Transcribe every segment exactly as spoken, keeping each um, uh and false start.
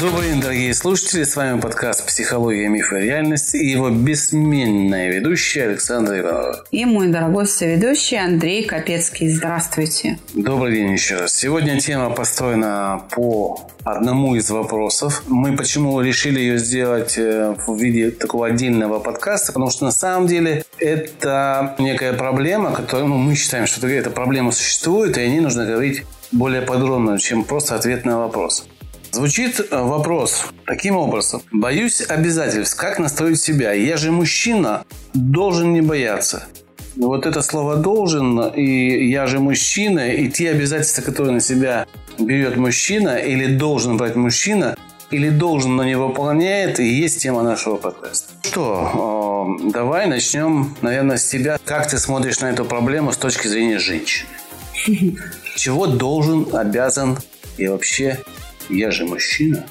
Добрый день, дорогие слушатели. С вами подкаст «Психология, мифы и реальность» и его бессменная ведущая Александра Иванова. И мой дорогой соведущий Андрей Капецкий. Здравствуйте. Добрый день еще раз. Сегодня тема построена по одному из вопросов. Мы почему решили ее сделать в виде такого отдельного подкаста? Потому что на самом деле это некая проблема, которую ну, мы считаем, что эта проблема существует, и о ней нужно говорить более подробно, чем просто ответ на вопрос. Звучит вопрос таким образом. Боюсь обязательств. Как настроить себя? Я же мужчина, должен не бояться. Вот это слово «должен» и «я же мужчина» и те обязательства, которые на себя берет мужчина или должен брать мужчина, или должен, но не выполняет, и есть тема нашего подкаста. Что, давай начнем, наверное, с тебя. Как ты смотришь на эту проблему с точки зрения женщины? Чего должен, обязан и вообще... Я же мужчина.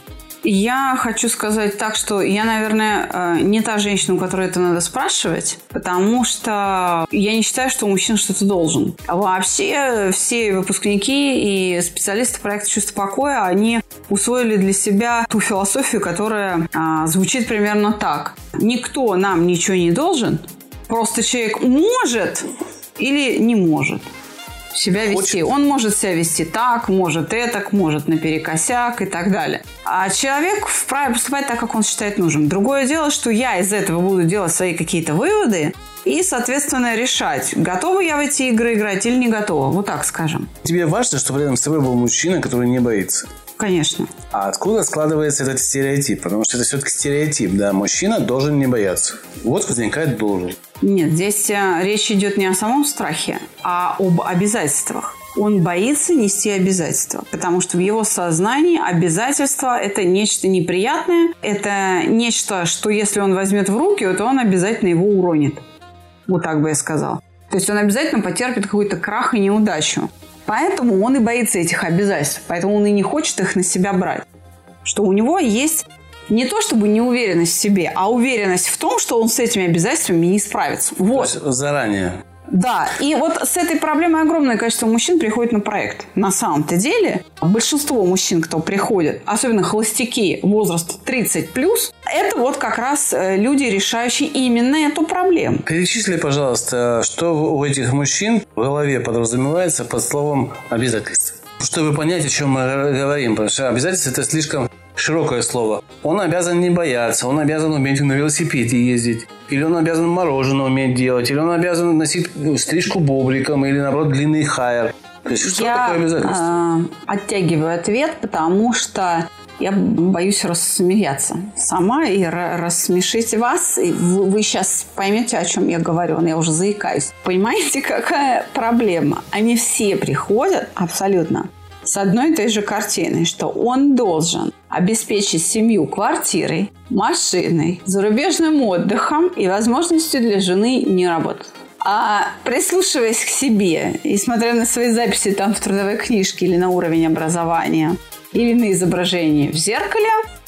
Я хочу сказать так, что я, наверное, не та женщина, у которой это надо спрашивать, потому что я не считаю, что мужчина что-то должен. А вообще все выпускники и специалисты проекта «Чувство покоя», они усвоили для себя ту философию, которая а, звучит примерно так. Никто нам ничего не должен, просто человек может или не может себя вести. Он может себя вести так, может этак, может наперекосяк и так далее. А человек вправе поступать так, как он считает нужным. Другое дело, что я из этого буду делать свои какие-то выводы и, соответственно, решать, готова я в эти игры играть или не готова. Вот так скажем. Тебе важно, чтобы рядом с тобой был мужчина, который не боится? Конечно. А откуда складывается этот стереотип? Потому что это все-таки стереотип, да. Мужчина должен не бояться. Вот возникает «должен». Нет, здесь речь идет не о самом страхе, а об обязательствах. Он боится нести обязательства, потому что в его сознании обязательства – это нечто неприятное, это нечто, что если он возьмет в руки, то он обязательно его уронит. Вот так бы я сказала. То есть он обязательно потерпит какой-то крах и неудачу. Поэтому он и боится этих обязательств, поэтому он и не хочет их на себя брать. Что у него есть не то чтобы неуверенность в себе, а уверенность в том, что он с этими обязательствами не справится. Вот. То есть заранее. Да, и вот с этой проблемой огромное количество мужчин приходит на проект. На самом-то деле большинство мужчин, кто приходит, особенно холостяки возраста тридцать плюс, это вот как раз люди, решающие именно эту проблему. Перечисли, пожалуйста, что у этих мужчин в голове подразумевается под словом «обязательства». Чтобы понять, о чем мы говорим, потому что обязательства – это слишком широкое слово. Он обязан не бояться, он обязан уметь на велосипеде ездить, или он обязан мороженое уметь делать, или он обязан носить стрижку бобриком, или, наоборот, длинный хайер. То есть, что я, такое обязательство? Э, оттягиваю ответ, потому что я боюсь рассмеяться сама и рассмешить вас. И вы, вы сейчас поймете, о чем я говорю. Я уже заикаюсь. Понимаете, какая проблема? Они все приходят абсолютно с одной и той же картиной, что он должен обеспечить семью квартирой, машиной, зарубежным отдыхом и возможностью для жены не работать. А прислушиваясь к себе и смотря на свои записи там в трудовой книжке или на уровень образования, или на изображении в зеркале,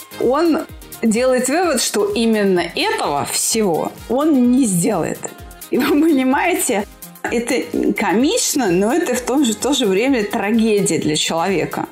он делает вывод, что именно этого всего он не сделает. И вы понимаете, это комично, но это в том же, в то же время трагедия для человека.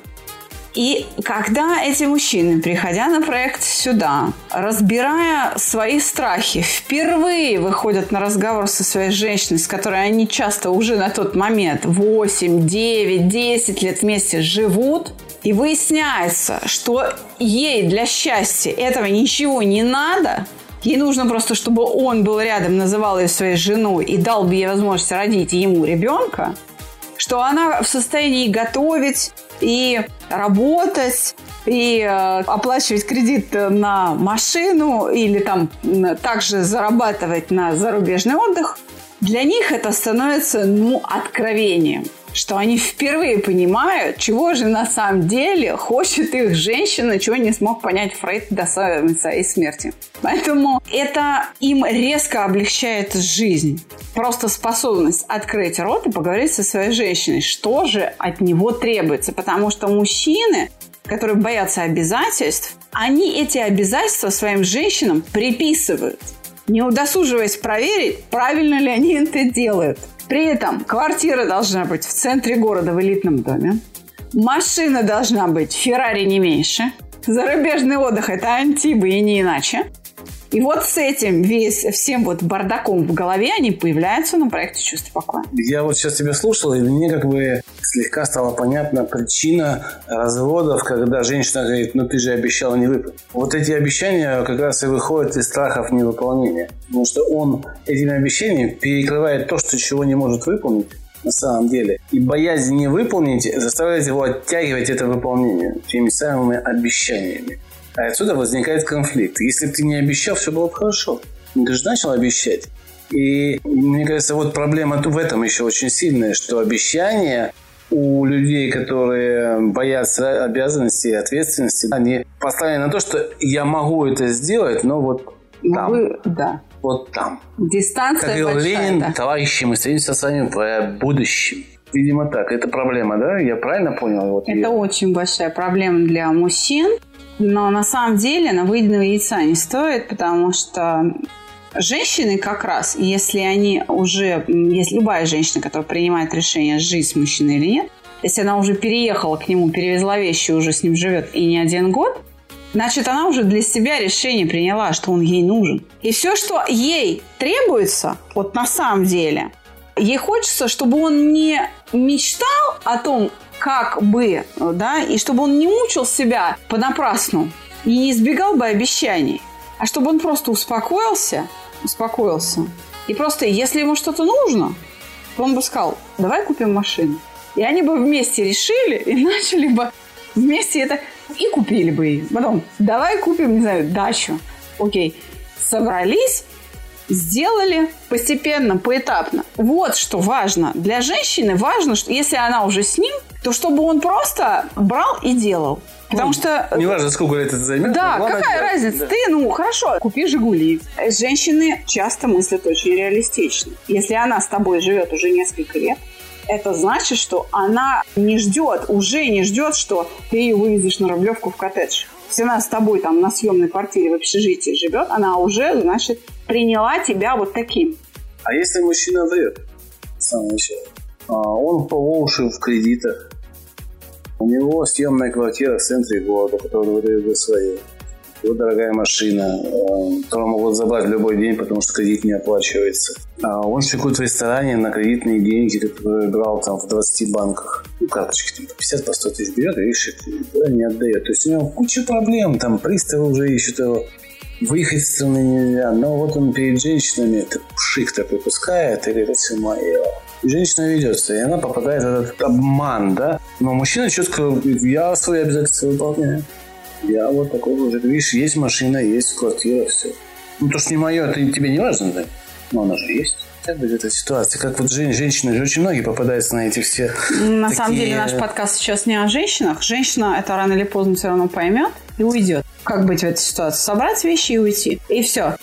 И когда эти мужчины, приходя на проект сюда, разбирая свои страхи, впервые выходят на разговор со своей женщиной, с которой они часто уже на тот момент восемь, девять, десять лет вместе живут, и выясняется, что ей для счастья этого ничего не надо, ей нужно просто, чтобы он был рядом, называл ее своей женой и дал бы ей возможность родить ему ребенка, что она в состоянии готовить и работать, и э, оплачивать кредит на машину или там также зарабатывать на зарубежный отдых, для них это становится, ну, откровением. Что они впервые понимают, чего же на самом деле хочет их женщина, чего не смог понять Фрейд до своей смерти. Поэтому это им резко облегчает жизнь. Просто способность открыть рот и поговорить со своей женщиной, что же от него требуется. Потому что мужчины, которые боятся обязательств, они эти обязательства своим женщинам приписывают, не удосуживаясь проверить, правильно ли они это делают. При этом квартира должна быть в центре города в элитном доме. Машина должна быть Феррари не меньше. Зарубежный отдых – это антибы и не иначе. И вот с этим весь, всем вот бардаком в голове они появляются на проекте «Чувство покоя». Я вот сейчас тебя слушал, и мне как бы слегка стала понятна причина разводов, когда женщина говорит, ну ты же обещала не выполнить. Вот эти обещания как раз и выходят из страхов невыполнения. Потому что он этими обещаниями перекрывает то, что чего не может выполнить на самом деле. И боязнь не выполнить заставляет его оттягивать это выполнение теми самыми обещаниями. А отсюда возникает конфликт. Если бы ты не обещал, все было бы хорошо. Но ты же начал обещать. И мне кажется, вот проблема в этом еще очень сильная, что обещания у людей, которые боятся обязанностей и ответственности, они поставлены на то, что я могу это сделать, но вот там. Вы, да. Вот там. Дистанция как говорил большая, Ленин, да. Товарищи, мы встретимся с вами в будущем. Видимо, так. Это проблема, да? Я правильно понял? Вот это я. очень большая проблема для мужчин. Но на самом деле на выеденного яйца не стоит, потому что женщины как раз, если они уже, если любая женщина, которая принимает решение, жить с мужчиной или нет, если она уже переехала к нему, перевезла вещи, уже с ним живет и не один год, значит, она уже для себя решение приняла, что он ей нужен. И все, что ей требуется, вот на самом деле, ей хочется, чтобы он не мечтал о том, как бы, да, и чтобы он не мучил себя понапрасну и не избегал бы обещаний, а чтобы он просто успокоился, успокоился. И просто, если ему что-то нужно, то он бы сказал, давай купим машину. И они бы вместе решили и начали бы вместе это и купили бы ее. Потом, давай купим, не знаю, дачу. Окей, собрались, сделали постепенно, поэтапно. Вот что важно. Для женщины важно, что если она уже с ним, то чтобы он просто брал и делал. Потому ну, что... Неважно, сколько лет это займет. Да, какая разница? Да. Ты, ну, хорошо, купи «Жигули». Женщины часто мыслят очень реалистично. Если она с тобой живет уже несколько лет, это значит, что она не ждет, уже не ждет, что ты ее вывезешь на Рублевку в коттедж. Если она с тобой там на съемной квартире в общежитии живет, она уже, значит, приняла тебя вот таким. А если мужчина врет с самого начала? Он по уши в кредитах. У него съемная квартира в центре города, которую выдают за свою. Его дорогая машина, которую могут забрать в любой день, потому что кредит не оплачивается. А он шикует в ресторане на кредитные деньги, которые брал там в двадцати банках. Ну, карточки там по пятьдесят, по сто тысяч берет и ищет, не отдает. То есть у него куча проблем, там приставы уже ищут его. Выехать из страны нельзя. Но вот он перед женщинами так шик такой пускает и говорит, это все мое. И женщина ведется, и она попадает в этот обман, да. Но мужчина четко говорит, я свои обязательства выполняю. Я вот такой уже, видишь, есть машина, есть квартира, все. Ну, то, что не мое, это тебе не важно, да? Но она же есть. Как будет эта ситуация? Как вот жен- женщины, же очень многие попадаются на эти все На такие... самом деле наш подкаст сейчас не о женщинах. Женщина это рано или поздно все равно поймет и уйдет. Как быть в этой ситуации? Собрать вещи и уйти. И все.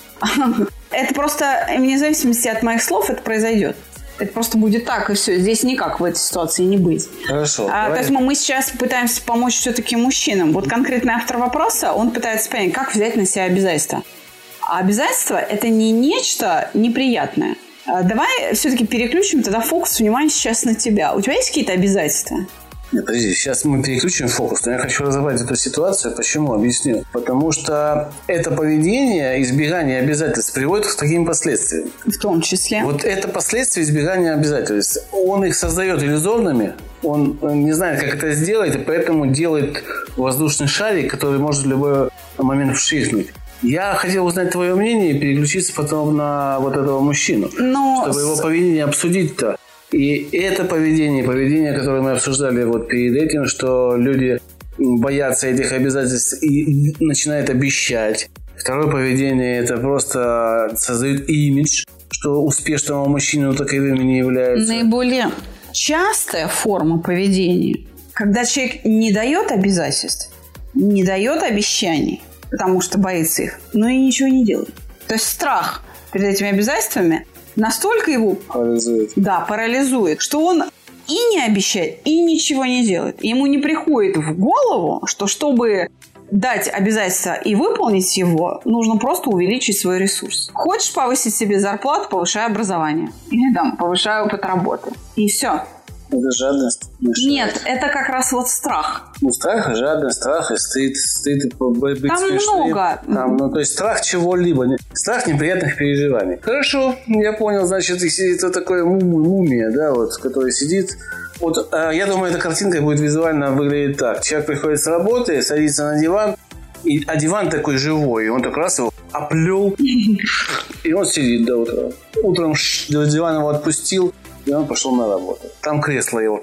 Это просто, вне зависимости от моих слов, это произойдет. Это просто будет так, и все. Здесь никак в этой ситуации не быть. Хорошо. А, то есть мы, мы сейчас пытаемся помочь все-таки мужчинам. Вот конкретный автор вопроса, он пытается понять, как взять на себя обязательства. А обязательства – это не нечто неприятное. А давай все-таки переключим тогда фокус внимания сейчас на тебя. У тебя есть какие-то обязательства? Нет, подожди, сейчас мы переключим фокус, но я хочу разобрать эту ситуацию. Почему? Объясню. Потому что это поведение, избегание обязательств приводит к таким последствиям. В том числе. Вот это последствия избегания обязательств. Он их создает иллюзорными, он не знает, как это сделать, и поэтому делает воздушный шарик, который может в любой момент вшихнуть. Я хотел узнать твое мнение и переключиться потом на вот этого мужчину, но... чтобы его поведение обсудить-то. И это поведение, поведение, которое мы обсуждали вот перед этим, что люди боятся этих обязательств и начинают обещать. Второе поведение – это просто создают имидж, что успешного мужчины таковым не является. Наиболее частая форма поведения, когда человек не дает обязательств, не дает обещаний, потому что боится их, но и ничего не делает. То есть страх перед этими обязательствами настолько его парализует. Да, парализует, что он и не обещает, и ничего не делает. Ему не приходит в голову, что чтобы дать обязательство и выполнить его, нужно просто увеличить свой ресурс. Хочешь повысить себе зарплату, повышай образование. Или там, повышай опыт работы. И все. Это жадность. Нет, это как раз вот страх. Ну, страх, жадность, страх и стыд. Стыд и быть Там смешным. много. Там, ну, то есть страх чего-либо. Страх неприятных переживаний. Хорошо, я понял. Значит, это такое мумия, да, вот, который сидит. Вот, я думаю, эта картинка будет визуально выглядеть так. Человек приходит с работы, садится на диван, и, а диван такой живой, и он так раз его оплел, и он сидит до утра. Утром диван его отпустил, и он пошел на работу. Там кресло его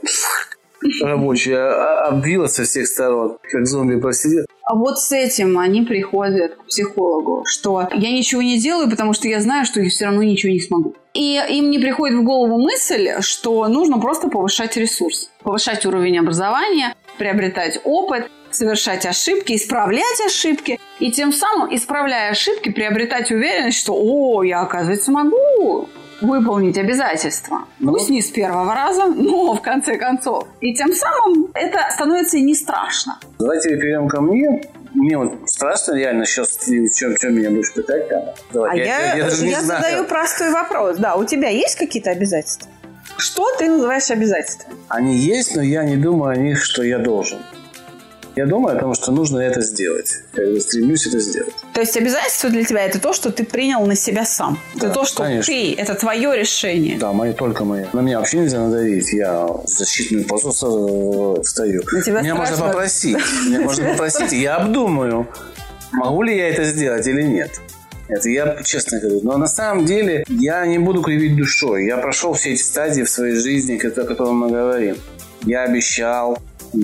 рабочее обвило со всех сторон, как зомби посидел. А вот с этим они приходят к психологу, что я ничего не делаю, потому что я знаю, что я все равно ничего не смогу. И им не приходит в голову мысль, что нужно просто повышать ресурс, повышать уровень образования, приобретать опыт, совершать ошибки, исправлять ошибки. И тем самым, исправляя ошибки, приобретать уверенность, что «О, я, оказывается, могу выполнить обязательства». Ну, пусть не с первого раза, но в конце концов. И тем самым это становится и не страшно. Давайте перейдем ко мне. Мне вот страшно реально сейчас, в чем, в чем меня будешь пытать. Там. Давай, а я, я, я, я, даже я не знаю. задаю простой вопрос. Да, у тебя есть какие-то обязательства? Что ты называешь обязательствами? Они есть, но я не думаю о них, что я должен. Я думаю о том, что нужно это сделать. Я стремлюсь это сделать. То есть обязательство для тебя – это то, что ты принял на себя сам. Да, это то, что конечно. Ты, это твое решение. Да, мое, только мое. На меня вообще нельзя надавить. Я в защитную позу встаю. Меня можно попросить. Меня можно попросить, и я обдумаю, могу ли я это сделать или нет. Это я честно говорю. Но на самом деле я не буду кривить душой. Я прошел все эти стадии в своей жизни, о которых мы говорим. Я обещал.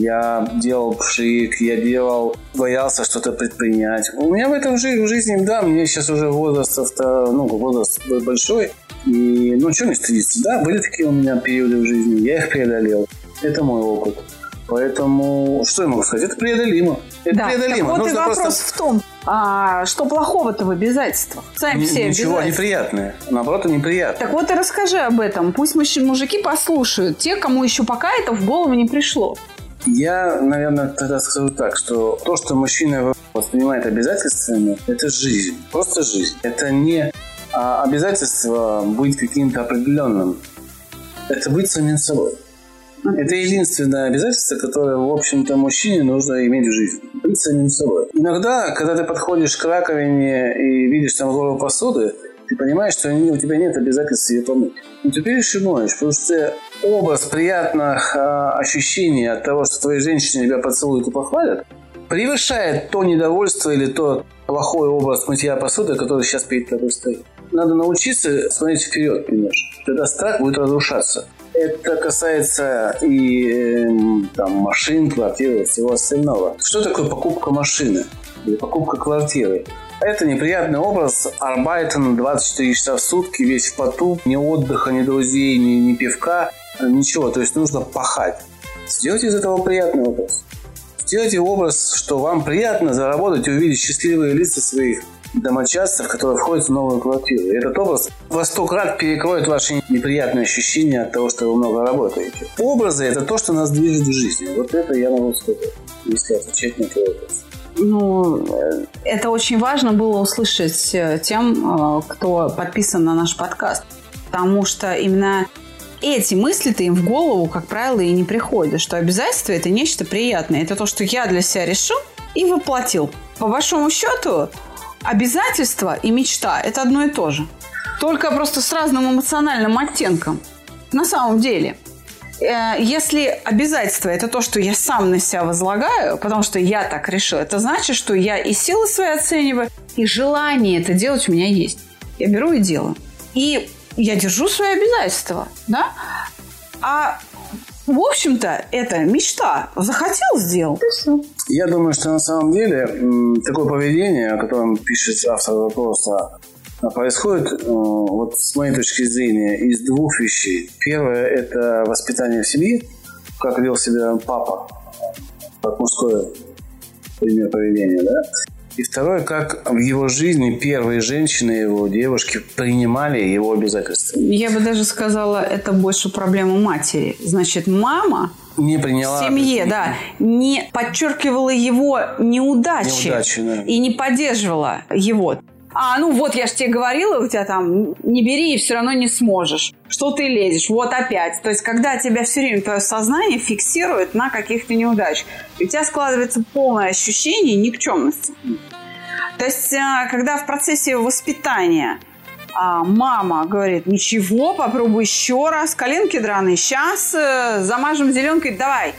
Я делал пшик, я делал, боялся что-то предпринять. У меня в этом в жизни, да, мне сейчас уже возраст, ну, возраст большой. И, ну, что мне стыдиться? Да, были такие у меня периоды в жизни, я их преодолел. Это мой опыт. Поэтому, что я могу сказать? Это преодолимо. Это да, преодолимо. Так вот Нужно и вопрос просто... в том, а что плохого-то в обязательствах? Сами все Ничего неприятное. Наоборот, неприятное. Так вот и расскажи об этом. Пусть мужики послушают. Те, кому еще пока это в голову не пришло. Я, наверное, тогда скажу так, что то, что мужчина воспринимает обязательствами, это жизнь. Просто жизнь. Это не обязательство быть каким-то определенным. Это быть самим собой. Это единственное обязательство, которое, в общем-то, мужчине нужно иметь в жизни. Быть самим собой. Иногда, когда ты подходишь к раковине и видишь там гору посуды, ты понимаешь, что у тебя нет обязательств ее помыть. Но ты берешь и моешь, потому что образ приятных э, ощущений от того, что твои женщины тебя поцелуют и похвалят, превышает то недовольство или тот плохой образ мытья посуды, который сейчас перед тобой стоит. Надо научиться смотреть вперед, понимаешь? Тогда страх будет разрушаться. Это касается и э, там, машин, квартир и всего остального. Что такое покупка машины или покупка квартиры? Это неприятный образ арбайтен двадцать четыре часа в сутки, весь в поту, ни отдыха, ни друзей, ни, ни пивка, ничего. То есть нужно пахать. Сделайте из этого приятный образ. Сделайте образ, что вам приятно заработать и увидеть счастливые лица своих домочадцев, которые входят в новую квартиру. И этот образ во сто крат перекроет ваши неприятные ощущения от того, что вы много работаете. Образы – это то, что нас движет в жизни. Вот это я могу сказать, если отвечать на твой вопрос. Ну, это очень важно было услышать тем, кто подписан на наш подкаст. Потому что именно эти мысли-то им в голову, как правило, и не приходят. Что обязательство – это нечто приятное. Это то, что я для себя решил и воплотил. По большому счету, обязательство и мечта – это одно и то же. Только просто с разным эмоциональным оттенком. На самом деле – если обязательство – это то, что я сам на себя возлагаю, потому что я так решил, это значит, что я и силы свои оцениваю, и желание это делать у меня есть. Я беру и делаю. И я держу свои обязательства, да? А в общем-то, это мечта. Захотел – сделал. И все. Я думаю, что на самом деле такое поведение, о котором пишет автор вопроса, происходит, вот с моей точки зрения, из двух вещей. Первое – это воспитание в семье, как вел себя папа, как мужское пример поведения, да? И второе, как в его жизни первые женщины, его девушки принимали его обязательства. Я бы даже сказала, это больше проблема матери. Значит, мама не приняла в семье, да, не подчеркивала его неудачи, неудачи да. и не поддерживала его. А, ну вот, я же тебе говорила, у тебя там не бери и все равно не сможешь. Что ты лезешь? Вот опять. То есть, когда тебя все время твое сознание фиксирует на каких-то неудачах, у тебя складывается полное ощущение никчемности. То есть, когда в процессе воспитания мама говорит, ничего, попробуй еще раз, коленки драные, сейчас замажем зеленкой, давай,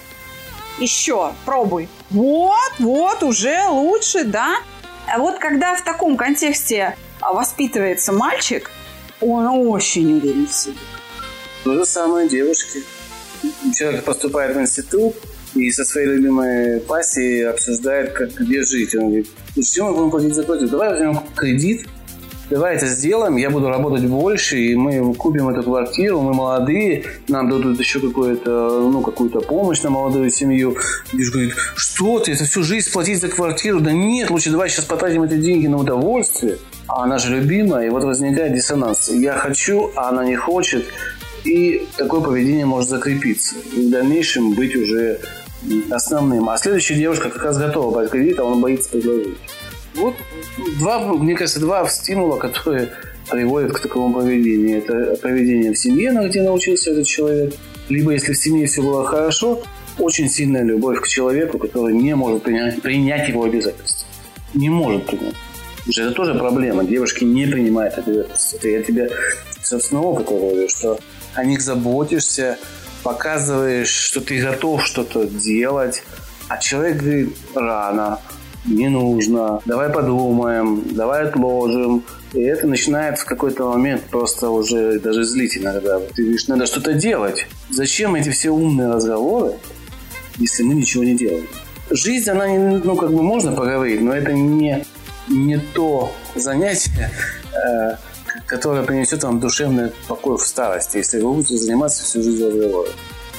еще, пробуй. Вот, вот, уже лучше, да? А вот когда в таком контексте воспитывается мальчик, он очень уверен в себе. То же самое девушки. Человек поступает в институт и со своей любимой пассией обсуждает, как где жить. Он говорит, зачем мы будем платить за квартиру? Давай возьмем кредит, давай это сделаем, я буду работать больше, и мы купим эту квартиру, мы молодые, нам дадут еще какую-то, ну, какую-то помощь на молодую семью. Девушка говорит, что ты, это всю жизнь платить за квартиру? Да нет, лучше давай сейчас потратим эти деньги на удовольствие. А она же любимая, и вот возникает диссонанс. Я хочу, а она не хочет, и такое поведение может закрепиться. И в дальнейшем быть уже основным. А следующая девушка как раз готова брать кредит, а он боится предложить. Вот два, мне кажется, два стимула, которые приводят к такому поведению. Это поведение в семье, где научился этот человек. Либо, если в семье все было хорошо, очень сильная любовь к человеку, который не может принять, принять его обязательства. Не может принять. Потому что это тоже проблема. Девушки не принимают обязательства. Это я тебе собственно опыт говорю, что о них заботишься, показываешь, что ты готов что-то делать, а человек говорит, рано, не нужно, давай подумаем, давай отложим. И это начинает в какой-то момент просто уже даже злить иногда. Ты говоришь, надо что-то делать. Зачем эти все умные разговоры, если мы ничего не делаем? Жизнь, она, ну, как бы можно поговорить, но это не, не то занятие, э, которое принесет вам душевный покой в старости, если вы будете заниматься всю жизнь разговором.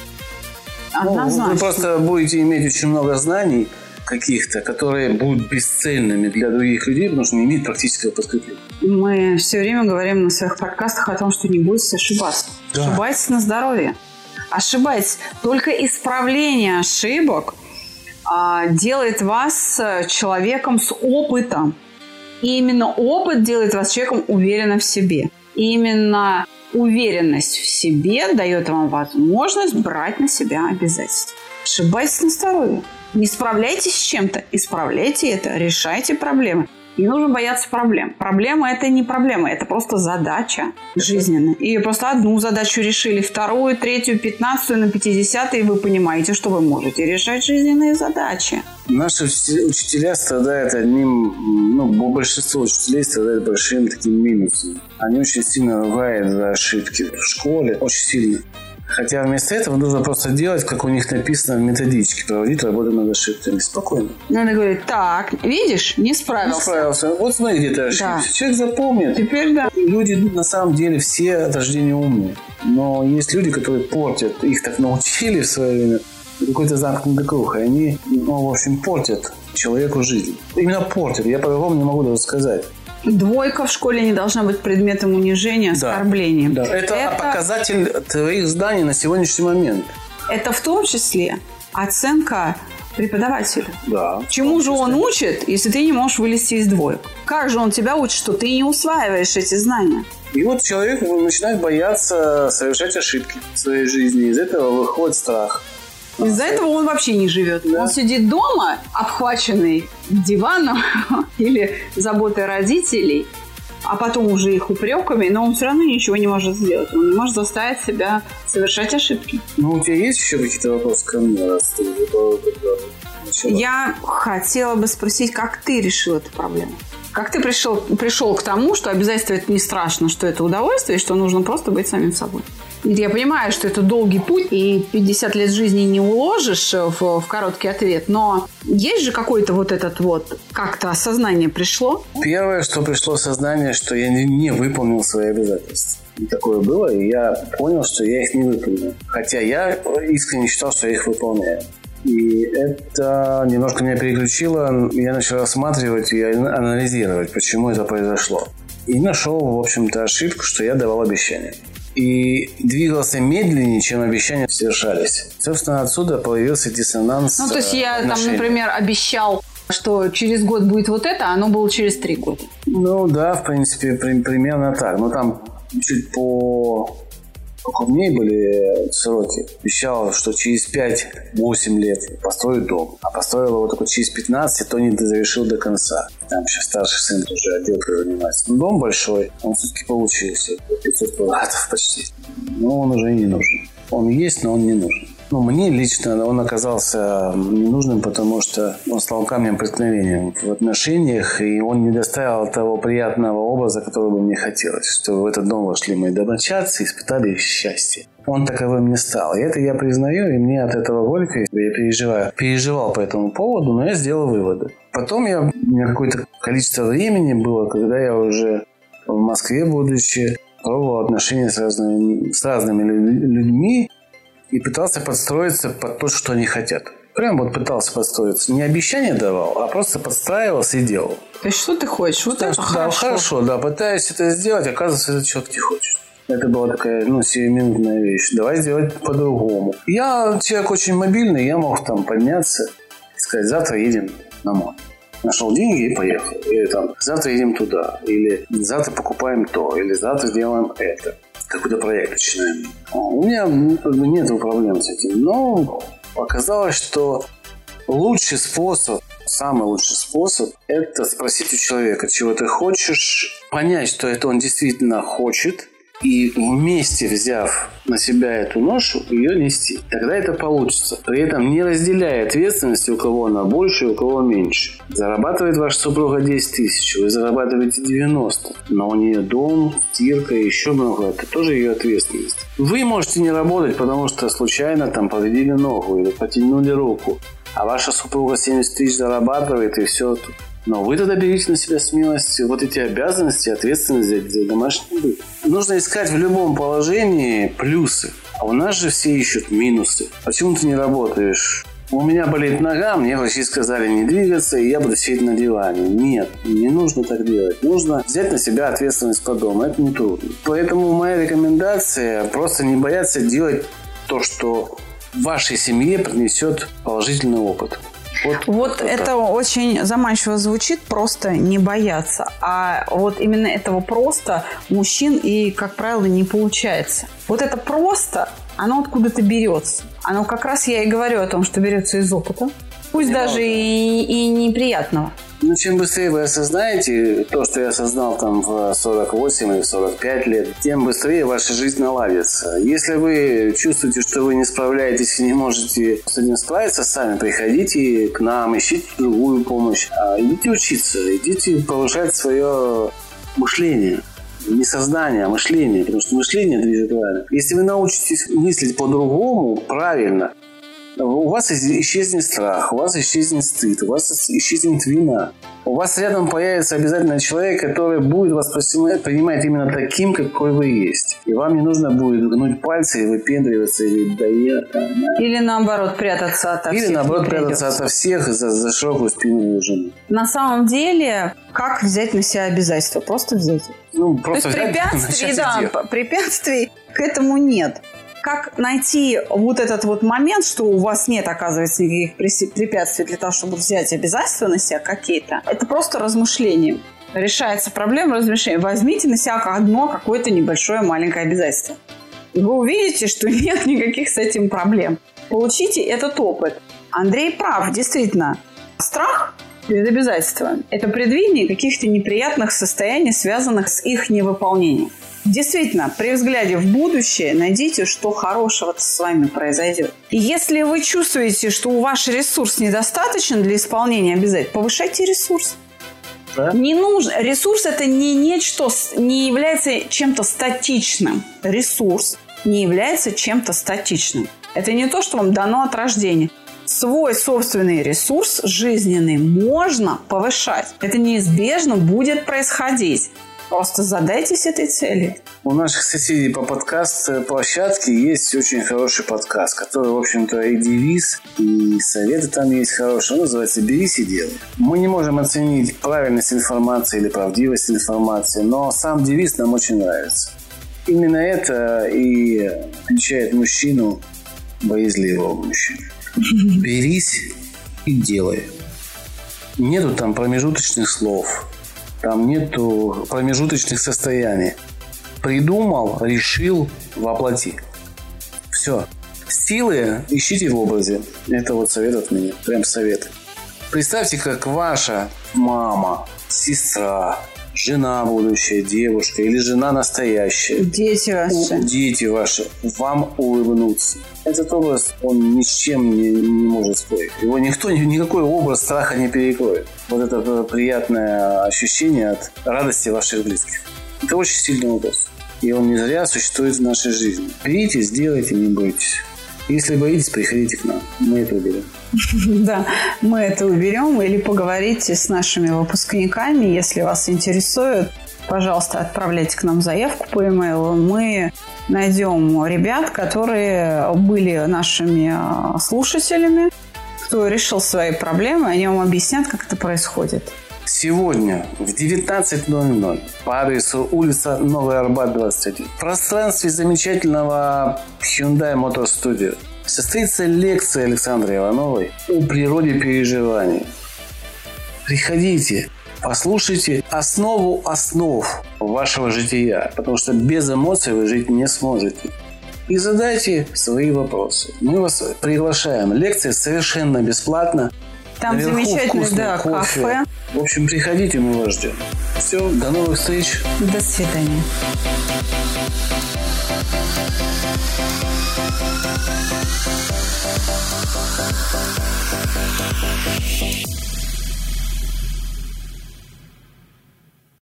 Ну, вы просто будете иметь очень много знаний каких-то, которые будут бесцельными для других людей, потому что не имеют практического подкрепления. Мы все время говорим на своих подкастах о том, что не бойтесь ошибаться. Да. Ошибайтесь на здоровье. Ошибайтесь. Только исправление ошибок а, делает вас человеком с опытом. И именно опыт делает вас человеком уверенным в себе. И именно уверенность в себе дает вам возможность брать на себя обязательства. Ошибайтесь на здоровье. Не справляйтесь с чем-то, исправляйте это, решайте проблемы. Не нужно бояться проблем. Проблема – это не проблема, это просто задача жизненная. И просто одну задачу решили, вторую, третью, пятнадцатую, на пятидесятую, и вы понимаете, что вы можете решать жизненные задачи. Наши учителя страдают одним, ну, большинство учителей страдают большим таким минусом. Они очень сильно ругают за ошибки в школе, очень сильно. Хотя вместо этого нужно просто делать, как у них написано в методичке, проводить работу над ошибками. Спокойно. Надо говорить, так, видишь, не справился. Не справился. Вот смотри, где ты ошибся. Да. Человек запомнит. Теперь да. Люди на самом деле все от рождения умные. Но есть люди, которые портят. Их так научили в свое время. Какой-то замкнутый круг. И они, ну, в общем, портят человеку жизнь. Именно портят. Я по-другому не могу даже сказать. Двойка в школе не должна быть предметом унижения, оскорблением. Да, да. Это, это показатель твоих знаний на сегодняшний момент. Это в том числе оценка преподавателя. Да. Чему же он учит, если ты не можешь вылезти из двоек? Как же он тебя учит, что ты не усваиваешь эти знания? И вот человек начинает бояться совершать ошибки в своей жизни. Из этого выходит страх. Из-за этого он вообще не живет. Да. Он сидит дома, обхваченный диваном или заботой родителей, а потом уже их упреками, но он все равно ничего не может сделать. Он не может заставить себя совершать ошибки. Ну, у тебя есть еще какие-то вопросы ко мне? Раз ты Я хотела бы спросить, как ты решил эту проблему? Как ты пришел, пришел к тому, что обязательство это не страшно, что это удовольствие, и что нужно просто быть самим собой? Я понимаю, что это долгий путь, и пятьдесят лет жизни не уложишь в, в короткий ответ, но есть же какой-то вот этот вот, как-то осознание пришло? Первое, что пришло сознание, что я не, не выполнил свои обязательства. И такое было, и я понял, что я их не выполнил. Хотя я искренне считал, что я их выполняю. И это немножко меня переключило. Я начал рассматривать и анализировать, почему это произошло. И нашел, в общем-то, ошибку, что я давал обещания. И двигался медленнее, чем обещания совершались. Собственно, отсюда появился диссонанс. Ну, то есть я, там, например, обещал что через год будет вот это, а оно было через три года. Ну да, в принципе, при, примерно так. Но там чуть по... Покрупнее были сроки. Обещал, что через пять-восемь лет построит дом. А построил его только через пятнадцать, и то не завершил до конца. Там сейчас старший сын уже отделкой занимается. Но дом большой, он все-таки получился. пятьсот квадратов почти. Но он уже не нужен. Он есть, но он не нужен. Ну, мне лично он оказался ненужным, потому что он стал камнем преткновения в отношениях, и он не доставил того приятного образа, который бы мне хотелось, что в этот дом вошли мои домочадцы и испытали счастье. Он таковым не стал. И это я признаю, и мне от этого горько. Я переживаю, переживал по этому поводу, но я сделал выводы. Потом я, у меня какое-то количество времени было, когда я уже в Москве, будучи, пробовал отношения с разными, с разными людьми, и пытался подстроиться под то, что они хотят. Прям вот пытался подстроиться. Не обещания давал, а просто подстраивался и делал. То есть, что ты хочешь? Вот да, это да, хорошо. Хорошо, да. Пытаюсь это сделать, оказывается, это человек не хочет. Это была такая, ну, сиюминутная вещь. Давай сделать по-другому. Я человек очень мобильный, я мог там подняться и сказать, завтра едем на море. Нашел деньги и поехал. Или там, завтра едем туда. Или завтра покупаем то. Или завтра делаем это. Какой-то проект начинаем. У меня ну, как бы нет проблем с этим. Но оказалось, что лучший способ, самый лучший способ, это спросить у человека, чего ты хочешь, понять, что это он действительно хочет, и вместе, взяв на себя эту ношу, ее нести. Тогда это получится. При этом не разделяя ответственности, у кого она больше, у кого меньше. Зарабатывает ваша супруга десять тысяч, вы зарабатываете девяносто. Но у нее дом, стирка и еще много. Это тоже ее ответственность. Вы можете не работать, потому что случайно там повредили ногу или потянули руку. А ваша супруга семьдесят тысяч зарабатывает, и все. Но вы тогда берите на себя смелость вот эти обязанности, ответственность за, за домашний быт. Нужно искать в любом положении плюсы. А у нас же все ищут минусы. Почему ты не работаешь? У меня болит нога, мне врачи сказали не двигаться, и я буду сидеть на диване. Нет, не нужно так делать. Нужно взять на себя ответственность по дому. Это не трудно. Поэтому моя рекомендация просто не бояться делать то, что в вашей семье принесет положительный опыт. Вот, вот это так. Очень заманчиво звучит, просто не бояться. А вот именно этого просто мужчин и, как правило, не получается. Вот это просто, оно откуда-то берется. Оно как раз я и говорю о том, что берется из опыта. Пусть не даже и, и неприятного. Ну, чем быстрее вы осознаете то, что я осознал там в сорок восемь или сорок пять лет, тем быстрее ваша жизнь наладится. Если вы чувствуете, что вы не справляетесь и не можете с этим справиться сами, приходите к нам, ищите другую помощь. А идите учиться, идите повышать свое мышление. Не сознание, а мышление, потому что мышление движет вами. Если вы научитесь мыслить по-другому, правильно, у вас исчезнет страх, у вас исчезнет стыд, у вас исчезнет вина. У вас рядом появится обязательно человек, который будет вас принимать именно таким, какой вы есть. И вам не нужно будет гнуть пальцы и выпендриваться, или да я там. Да. Или наоборот прятаться ото или, всех. Или наоборот прятаться ото всех за, за широкую спину жены. На самом деле, как взять на себя обязательства? Просто взять. Ну, просто То есть взять, препятствий, да, препятствий к этому нет. Как найти вот этот вот момент, что у вас нет, оказывается, никаких препятствий для того, чтобы взять обязательства на себя какие-то, это просто размышление. Решается проблема размышления. Возьмите на себя одно какое-то небольшое маленькое обязательство. И вы увидите, что нет никаких с этим проблем. Получите этот опыт. Андрей прав, действительно. Страх перед обязательствами – это предвидение каких-то неприятных состояний, связанных с их невыполнением. Действительно, при взгляде в будущее найдите, что хорошего с вами произойдет. И если вы чувствуете, что ваш ресурс недостаточен для исполнения обязательств, повышайте ресурс. Да? Не нужно. Ресурс – это не нечто, не является чем-то статичным. Ресурс не является чем-то статичным. Это не то, что вам дано от рождения. Свой собственный ресурс жизненный можно повышать. Это неизбежно будет происходить. Просто задайтесь этой целью. У наших соседей по подкаст-площадке есть очень хороший подкаст, который, в общем-то, и девиз, и советы там есть хорошие. Он называется «Берись и делай». Мы не можем оценить правильность информации или правдивость информации, но сам девиз нам очень нравится. Именно это и отличает мужчину боязливого мужчины. Берись и делай. Нету там промежуточных слов. Там нету промежуточных состояний. Придумал, решил, воплоти. Все. Силы ищите в образе. Это вот совет от меня. Прям совет. Представьте, как ваша мама, сестра, жена будущая, девушка или жена настоящая. Дети ваши. Дети ваши вам улыбнутся. Этот образ, он ни с чем не, не может спорить. Его никто, никакой образ страха не перекроет. Вот это приятное ощущение от радости ваших близких. Это очень сильный образ. И он не зря существует в нашей жизни. Берите, сделайте, не бойтесь. Если боитесь, приходите к нам. Мы это уберем. Да, мы это уберем. Или поговорите с нашими выпускниками. Если вас интересует, пожалуйста, отправляйте к нам заявку по e-mail. Мы найдем ребят, которые были нашими слушателями, кто решил свои проблемы, они вам объяснят, как это происходит. Сегодня в девятнадцать ноль ноль по адресу улица Новый Арбат, двадцать один в пространстве замечательного Hyundai Motor Studio состоится лекция Александры Ивановой о природе переживаний. Приходите, послушайте основу основ вашего жития, потому что без эмоций вы жить не сможете. И задайте свои вопросы. Мы вас приглашаем. Лекция совершенно бесплатна. Там замечательное, да, кофе. кафе. В общем, приходите, мы вас ждем. Все, до новых встреч. До свидания.